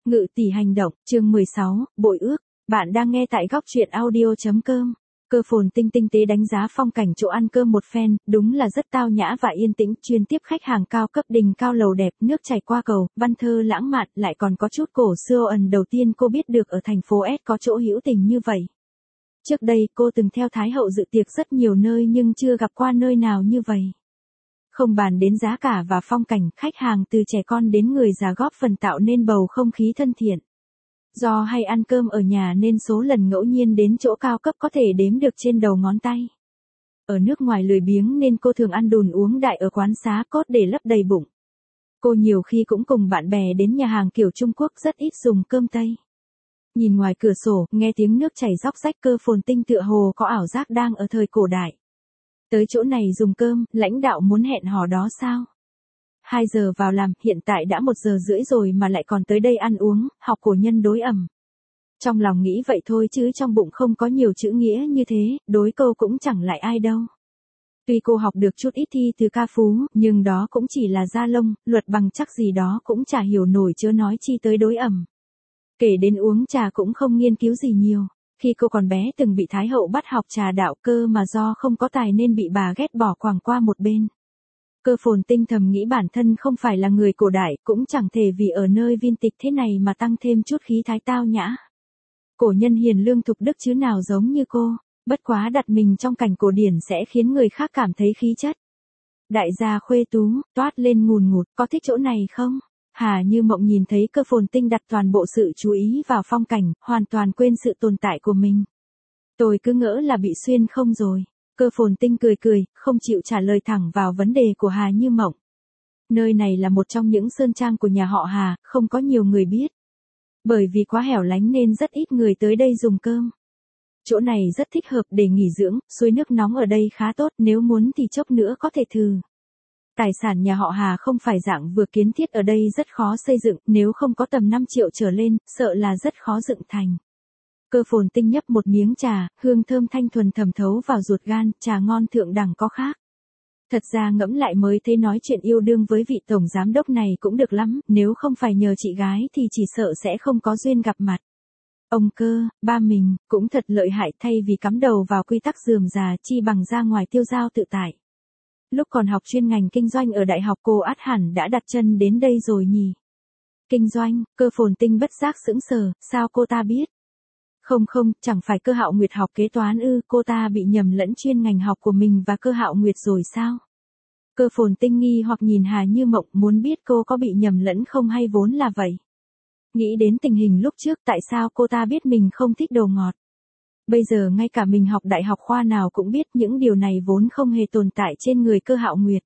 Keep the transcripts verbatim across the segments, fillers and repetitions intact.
Ngự tỷ hành động, chương mười sáu, bội ước. Bạn đang nghe tại góc truyện audio chấm com. Cơ Phồn Tinh tinh tế đánh giá phong cảnh chỗ ăn cơm một phen, đúng là rất tao nhã và yên tĩnh, chuyên tiếp khách hàng cao cấp, đình cao lầu đẹp, nước chảy qua cầu, văn thơ lãng mạn, lại còn có chút cổ xưa. Ẩn đầu tiên cô biết được ở thành phố S có chỗ hữu tình như vậy. Trước đây cô từng theo Thái hậu dự tiệc rất nhiều nơi nhưng chưa gặp qua nơi nào như vậy. Không bàn đến giá cả và phong cảnh, khách hàng từ trẻ con đến người già góp phần tạo nên bầu không khí thân thiện. Do hay ăn cơm ở nhà nên số lần ngẫu nhiên đến chỗ cao cấp có thể đếm được trên đầu ngón tay. Ở nước ngoài lười biếng nên cô thường ăn đùn uống đại ở quán xá cốt để lấp đầy bụng. Cô nhiều khi cũng cùng bạn bè đến nhà hàng kiểu Trung Quốc, rất ít dùng cơm Tây. Nhìn ngoài cửa sổ, nghe tiếng nước chảy róc rách, Cơ Phồn Tinh tựa hồ có ảo giác đang ở thời cổ đại. Tới chỗ này dùng cơm, lãnh đạo muốn hẹn hò đó sao? Hai giờ vào làm, hiện tại đã một giờ rưỡi rồi mà lại còn tới đây ăn uống, học cổ nhân đối ẩm. Trong lòng nghĩ vậy thôi chứ trong bụng không có nhiều chữ nghĩa như thế, đối câu cũng chẳng lại ai đâu. Tuy cô học được chút ít thi từ ca phú, nhưng đó cũng chỉ là da lông, luật bằng chắc gì đó cũng chả hiểu nổi, chớ nói chi tới đối ẩm. Kể đến uống trà cũng không nghiên cứu gì nhiều. Khi cô còn bé từng bị Thái hậu bắt học trà đạo, cơ mà do không có tài nên bị bà ghét bỏ quàng qua một bên. Cơ Phồn Tinh thầm nghĩ bản thân không phải là người cổ đại, cũng chẳng thể vì ở nơi vintage thế này mà tăng thêm chút khí thái tao nhã. Cổ nhân hiền lương thục đức chứ nào giống như cô, bất quá đặt mình trong cảnh cổ điển sẽ khiến người khác cảm thấy khí chất. Đại gia khuê tú, toát lên ngùn ngụt, có thích chỗ này không? Hà Như Mộng nhìn thấy Cơ Phồn Tinh đặt toàn bộ sự chú ý vào phong cảnh, hoàn toàn quên sự tồn tại của mình. Tôi cứ ngỡ là bị xuyên không rồi. Cơ Phồn Tinh cười cười, không chịu trả lời thẳng vào vấn đề của Hà Như Mộng. Nơi này là một trong những sơn trang của nhà họ Hà, không có nhiều người biết. Bởi vì quá hẻo lánh nên rất ít người tới đây dùng cơm. Chỗ này rất thích hợp để nghỉ dưỡng, suối nước nóng ở đây khá tốt, nếu muốn thì chốc nữa có thể thử. Tài sản nhà họ Hà không phải dạng vừa kiến thiết, ở đây rất khó xây dựng, nếu không có tầm năm triệu trở lên, sợ là rất khó dựng thành. Cơ Phồn Tinh nhấp một miếng trà, hương thơm thanh thuần thẩm thấu vào ruột gan, trà ngon thượng đẳng có khác. Thật ra ngẫm lại mới thấy nói chuyện yêu đương với vị tổng giám đốc này cũng được lắm, nếu không phải nhờ chị gái thì chỉ sợ sẽ không có duyên gặp mặt. Ông Cơ, ba mình, cũng thật lợi hại, thay vì cắm đầu vào quy tắc rườm rà chi bằng ra ngoài tiêu dao tự tại. Lúc còn học chuyên ngành kinh doanh ở đại học cô ắt hẳn đã đặt chân đến đây rồi nhỉ? Kinh doanh, Cơ Phồn Tinh bất giác sững sờ, sao cô ta biết? Không không, chẳng phải Cơ Hạo Nguyệt học kế toán ư? Cô ta bị nhầm lẫn chuyên ngành học của mình và Cơ Hạo Nguyệt rồi sao? Cơ Phồn Tinh nghi hoặc nhìn Hà Như Mộng, muốn biết cô có bị nhầm lẫn không hay vốn là vậy. Nghĩ đến tình hình lúc trước, tại sao cô ta biết mình không thích đồ ngọt. Bây giờ ngay cả mình học đại học khoa nào cũng biết những điều này vốn không hề tồn tại trên người Cơ Hạo Nguyệt.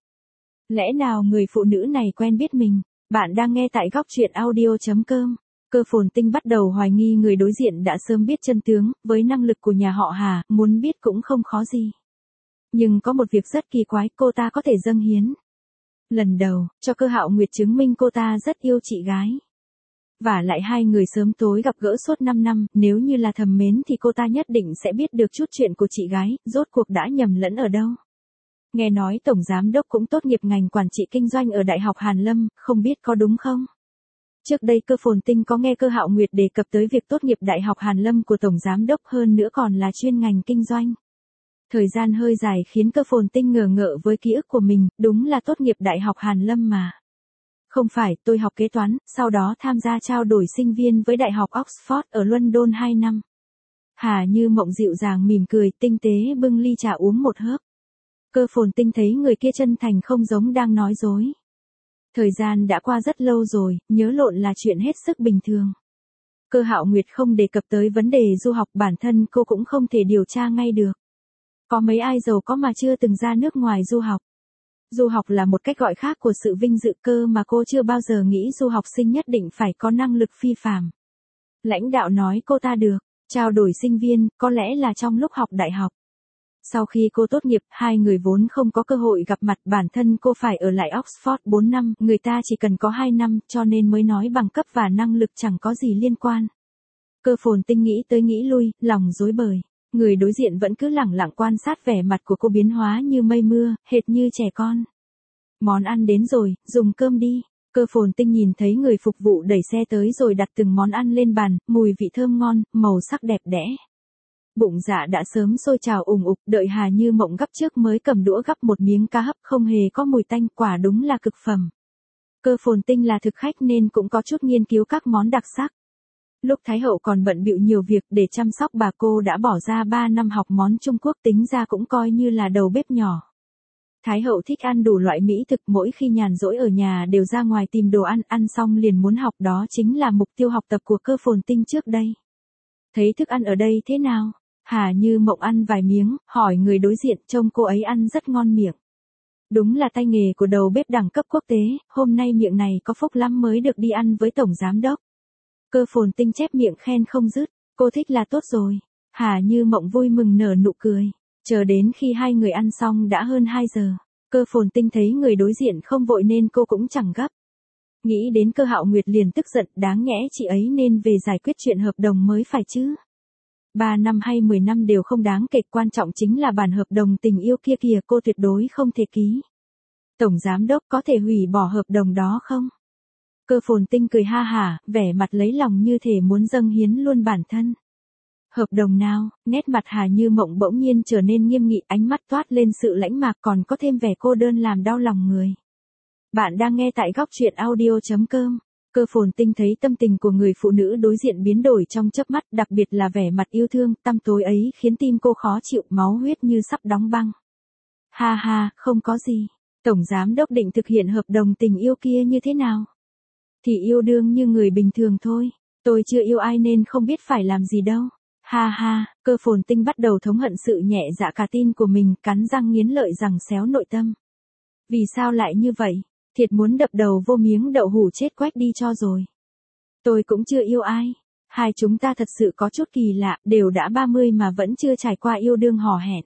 Lẽ nào người phụ nữ này quen biết mình? Bạn đang nghe tại góc truyện audio chấm com. Cơ Phồn Tinh bắt đầu hoài nghi người đối diện đã sớm biết chân tướng, với năng lực của nhà họ Hà, muốn biết cũng không khó gì. Nhưng có một việc rất kỳ quái, cô ta có thể dâng hiến. Lần đầu, cho Cơ Hạo Nguyệt chứng minh cô ta rất yêu chị gái. Và lại hai người sớm tối gặp gỡ suốt năm năm, nếu như là thầm mến thì cô ta nhất định sẽ biết được chút chuyện của chị gái, rốt cuộc đã nhầm lẫn ở đâu. Nghe nói Tổng Giám Đốc cũng tốt nghiệp ngành quản trị kinh doanh ở Đại học Hàn Lâm, không biết có đúng không? Trước đây Cơ Phồn Tinh có nghe Cơ Hạo Nguyệt đề cập tới việc tốt nghiệp Đại học Hàn Lâm của Tổng Giám Đốc, hơn nữa còn là chuyên ngành kinh doanh. Thời gian hơi dài khiến Cơ Phồn Tinh ngờ ngợ với ký ức của mình, đúng là tốt nghiệp Đại học Hàn Lâm mà. Không phải, tôi học kế toán, sau đó tham gia trao đổi sinh viên với Đại học Oxford ở London hai năm. Hà Như Mộng dịu dàng mỉm cười, tinh tế bưng ly trà uống một hớp. Cơ Phồn Tinh thấy người kia chân thành không giống đang nói dối. Thời gian đã qua rất lâu rồi, nhớ lộn là chuyện hết sức bình thường. Cơ Hạo Nguyệt không đề cập tới vấn đề du học, bản thân cô cũng không thể điều tra ngay được. Có mấy ai giàu có mà chưa từng ra nước ngoài du học. Du học là một cách gọi khác của sự vinh dự, cơ mà cô chưa bao giờ nghĩ du học sinh nhất định phải có năng lực phi phàm. Lãnh đạo nói cô ta được, trao đổi sinh viên, có lẽ là trong lúc học đại học. Sau khi cô tốt nghiệp, hai người vốn không có cơ hội gặp mặt, bản thân cô phải ở lại Oxford bốn năm, người ta chỉ cần có hai năm, cho nên mới nói bằng cấp và năng lực chẳng có gì liên quan. Cơ Phồn Tinh nghĩ tới nghĩ lui, lòng rối bời. Người đối diện vẫn cứ lẳng lặng quan sát vẻ mặt của cô biến hóa như mây mưa, hệt như trẻ con. Món ăn đến rồi, dùng cơm đi. Cơ Phồn Tinh nhìn thấy người phục vụ đẩy xe tới rồi đặt từng món ăn lên bàn, mùi vị thơm ngon, màu sắc đẹp đẽ. Bụng dạ đã sớm sôi trào ùng ục, đợi Hà Như Mộng gắp trước mới cầm đũa gắp một miếng cá hấp không hề có mùi tanh, quả đúng là cực phẩm. Cơ Phồn Tinh là thực khách nên cũng có chút nghiên cứu các món đặc sắc. Lúc Thái hậu còn bận bịu nhiều việc để chăm sóc bà, cô đã bỏ ra ba năm học món Trung Quốc, tính ra cũng coi như là đầu bếp nhỏ. Thái hậu thích ăn đủ loại mỹ thực, mỗi khi nhàn rỗi ở nhà đều ra ngoài tìm đồ ăn, ăn xong liền muốn học, đó chính là mục tiêu học tập của Cơ Phồn Tinh trước đây. Thấy thức ăn ở đây thế nào? Hà Như Mộng ăn vài miếng, hỏi người đối diện, trông cô ấy ăn rất ngon miệng. Đúng là tay nghề của đầu bếp đẳng cấp quốc tế, hôm nay miệng này có phúc lắm mới được đi ăn với tổng giám đốc. Cơ Phồn Tinh chép miệng khen không dứt, cô thích là tốt rồi. Hà Như Mộng vui mừng nở nụ cười. Chờ đến khi hai người ăn xong đã hơn hai giờ. Cơ Phồn Tinh thấy người đối diện không vội nên cô cũng chẳng gấp. Nghĩ đến Cơ Hạo Nguyệt liền tức giận, đáng nhẽ chị ấy nên về giải quyết chuyện hợp đồng mới phải chứ. Ba năm hay mười năm đều không đáng kể, quan trọng chính là bản hợp đồng tình yêu kia kìa, cô tuyệt đối không thể ký. Tổng giám đốc có thể hủy bỏ hợp đồng đó không? Cơ Phồn Tinh cười ha hả, vẻ mặt lấy lòng như thể muốn dâng hiến luôn bản thân. Hợp đồng nào? Nét mặt Hà Như Mộng bỗng nhiên trở nên nghiêm nghị, ánh mắt toát lên sự lãnh mạc, còn có thêm vẻ cô đơn làm đau lòng người. Bạn đang nghe tại góc truyện audio chấm com. Cơ Phồn Tinh thấy tâm tình của người phụ nữ đối diện biến đổi trong chớp mắt, đặc biệt là vẻ mặt yêu thương, tăm tối ấy khiến tim cô khó chịu, máu huyết như sắp đóng băng. Ha ha, không có gì. Tổng giám đốc định thực hiện hợp đồng tình yêu kia như thế nào? Thì yêu đương như người bình thường thôi. Tôi chưa yêu ai nên không biết phải làm gì đâu. Ha ha, Cơ Phồn Tinh bắt đầu thống hận sự nhẹ dạ cả tin của mình, cắn răng nghiến lợi rằng xéo nội tâm. Vì sao lại như vậy? Thiệt muốn đập đầu vô miếng đậu hũ chết quách đi cho rồi. Tôi cũng chưa yêu ai. Hai chúng ta thật sự có chút kỳ lạ, đều đã ba mươi mà vẫn chưa trải qua yêu đương hò hẹn.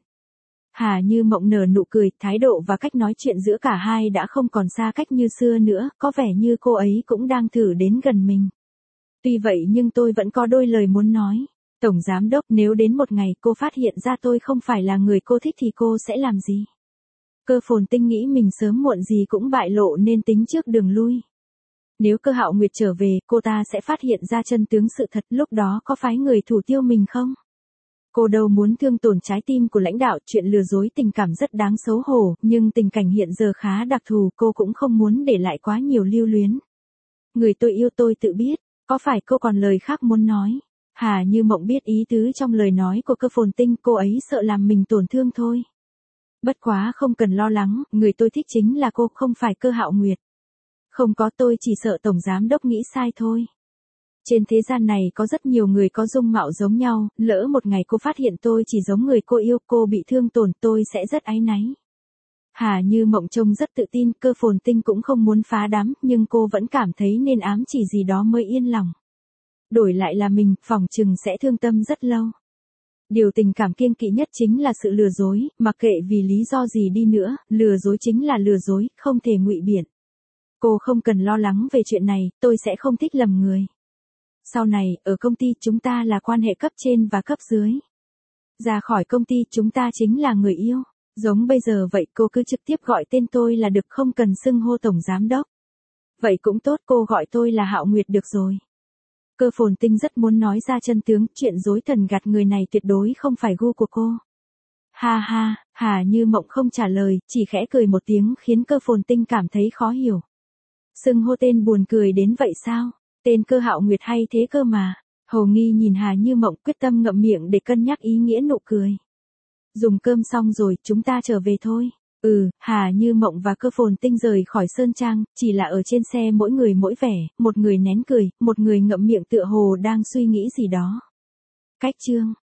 Hà Như Mộng nở nụ cười, thái độ và cách nói chuyện giữa cả hai đã không còn xa cách như xưa nữa, có vẻ như cô ấy cũng đang thử đến gần mình. Tuy vậy nhưng tôi vẫn có đôi lời muốn nói. Tổng giám đốc, nếu đến một ngày cô phát hiện ra tôi không phải là người cô thích thì cô sẽ làm gì? Cơ Phồn Tinh nghĩ mình sớm muộn gì cũng bại lộ nên tính trước đường lui. Nếu Cơ Hạo Nguyệt trở về, cô ta sẽ phát hiện ra chân tướng sự thật, lúc đó có phái người thủ tiêu mình không? Cô đâu muốn thương tổn trái tim của lãnh đạo, chuyện lừa dối tình cảm rất đáng xấu hổ, nhưng tình cảnh hiện giờ khá đặc thù, cô cũng không muốn để lại quá nhiều lưu luyến. Người tôi yêu tôi tự biết, có phải cô còn lời khác muốn nói? Hà Như Mộng biết ý tứ trong lời nói của Cơ Phồn Tinh, cô ấy sợ làm mình tổn thương thôi. Bất quá không cần lo lắng, người tôi thích chính là cô, không phải Cơ Hạo Nguyệt. Không có, tôi chỉ sợ tổng giám đốc nghĩ sai thôi. Trên thế gian này có rất nhiều người có dung mạo giống nhau, lỡ một ngày cô phát hiện tôi chỉ giống người cô yêu, cô bị thương tổn, tôi sẽ rất áy náy. Hà Như Mộng trông rất tự tin, Cơ Phồn Tinh cũng không muốn phá đám, nhưng cô vẫn cảm thấy nên ám chỉ gì đó mới yên lòng. Đổi lại là mình, phỏng chừng sẽ thương tâm rất lâu. Điều tình cảm kiêng kỵ nhất chính là sự lừa dối, mặc kệ vì lý do gì đi nữa, lừa dối chính là lừa dối, không thể ngụy biện. Cô không cần lo lắng về chuyện này, tôi sẽ không thích lầm người. Sau này, ở công ty chúng ta là quan hệ cấp trên và cấp dưới. Ra khỏi công ty chúng ta chính là người yêu. Giống bây giờ vậy, cô cứ trực tiếp gọi tên tôi là được, không cần xưng hô tổng giám đốc. Vậy cũng tốt, cô gọi tôi là Hạo Nguyệt được rồi. Cơ Phồn Tinh rất muốn nói ra chân tướng, chuyện dối thần gạt người này tuyệt đối không phải gu của cô. Ha ha, Hà Như Mộng không trả lời, chỉ khẽ cười một tiếng khiến Cơ Phồn Tinh cảm thấy khó hiểu. Xưng hô tên buồn cười đến vậy sao? Tên Cơ Hạo Nguyệt hay thế cơ mà. Hầu Nghi nhìn Hà Như Mộng, quyết tâm ngậm miệng để cân nhắc ý nghĩa nụ cười. Dùng cơm xong rồi, chúng ta trở về thôi. Ừ, Hà Như Mộng và Cơ Phồn Tinh rời khỏi Sơn Trang, chỉ là ở trên xe mỗi người mỗi vẻ, một người nén cười, một người ngậm miệng tựa hồ đang suy nghĩ gì đó. Cách chương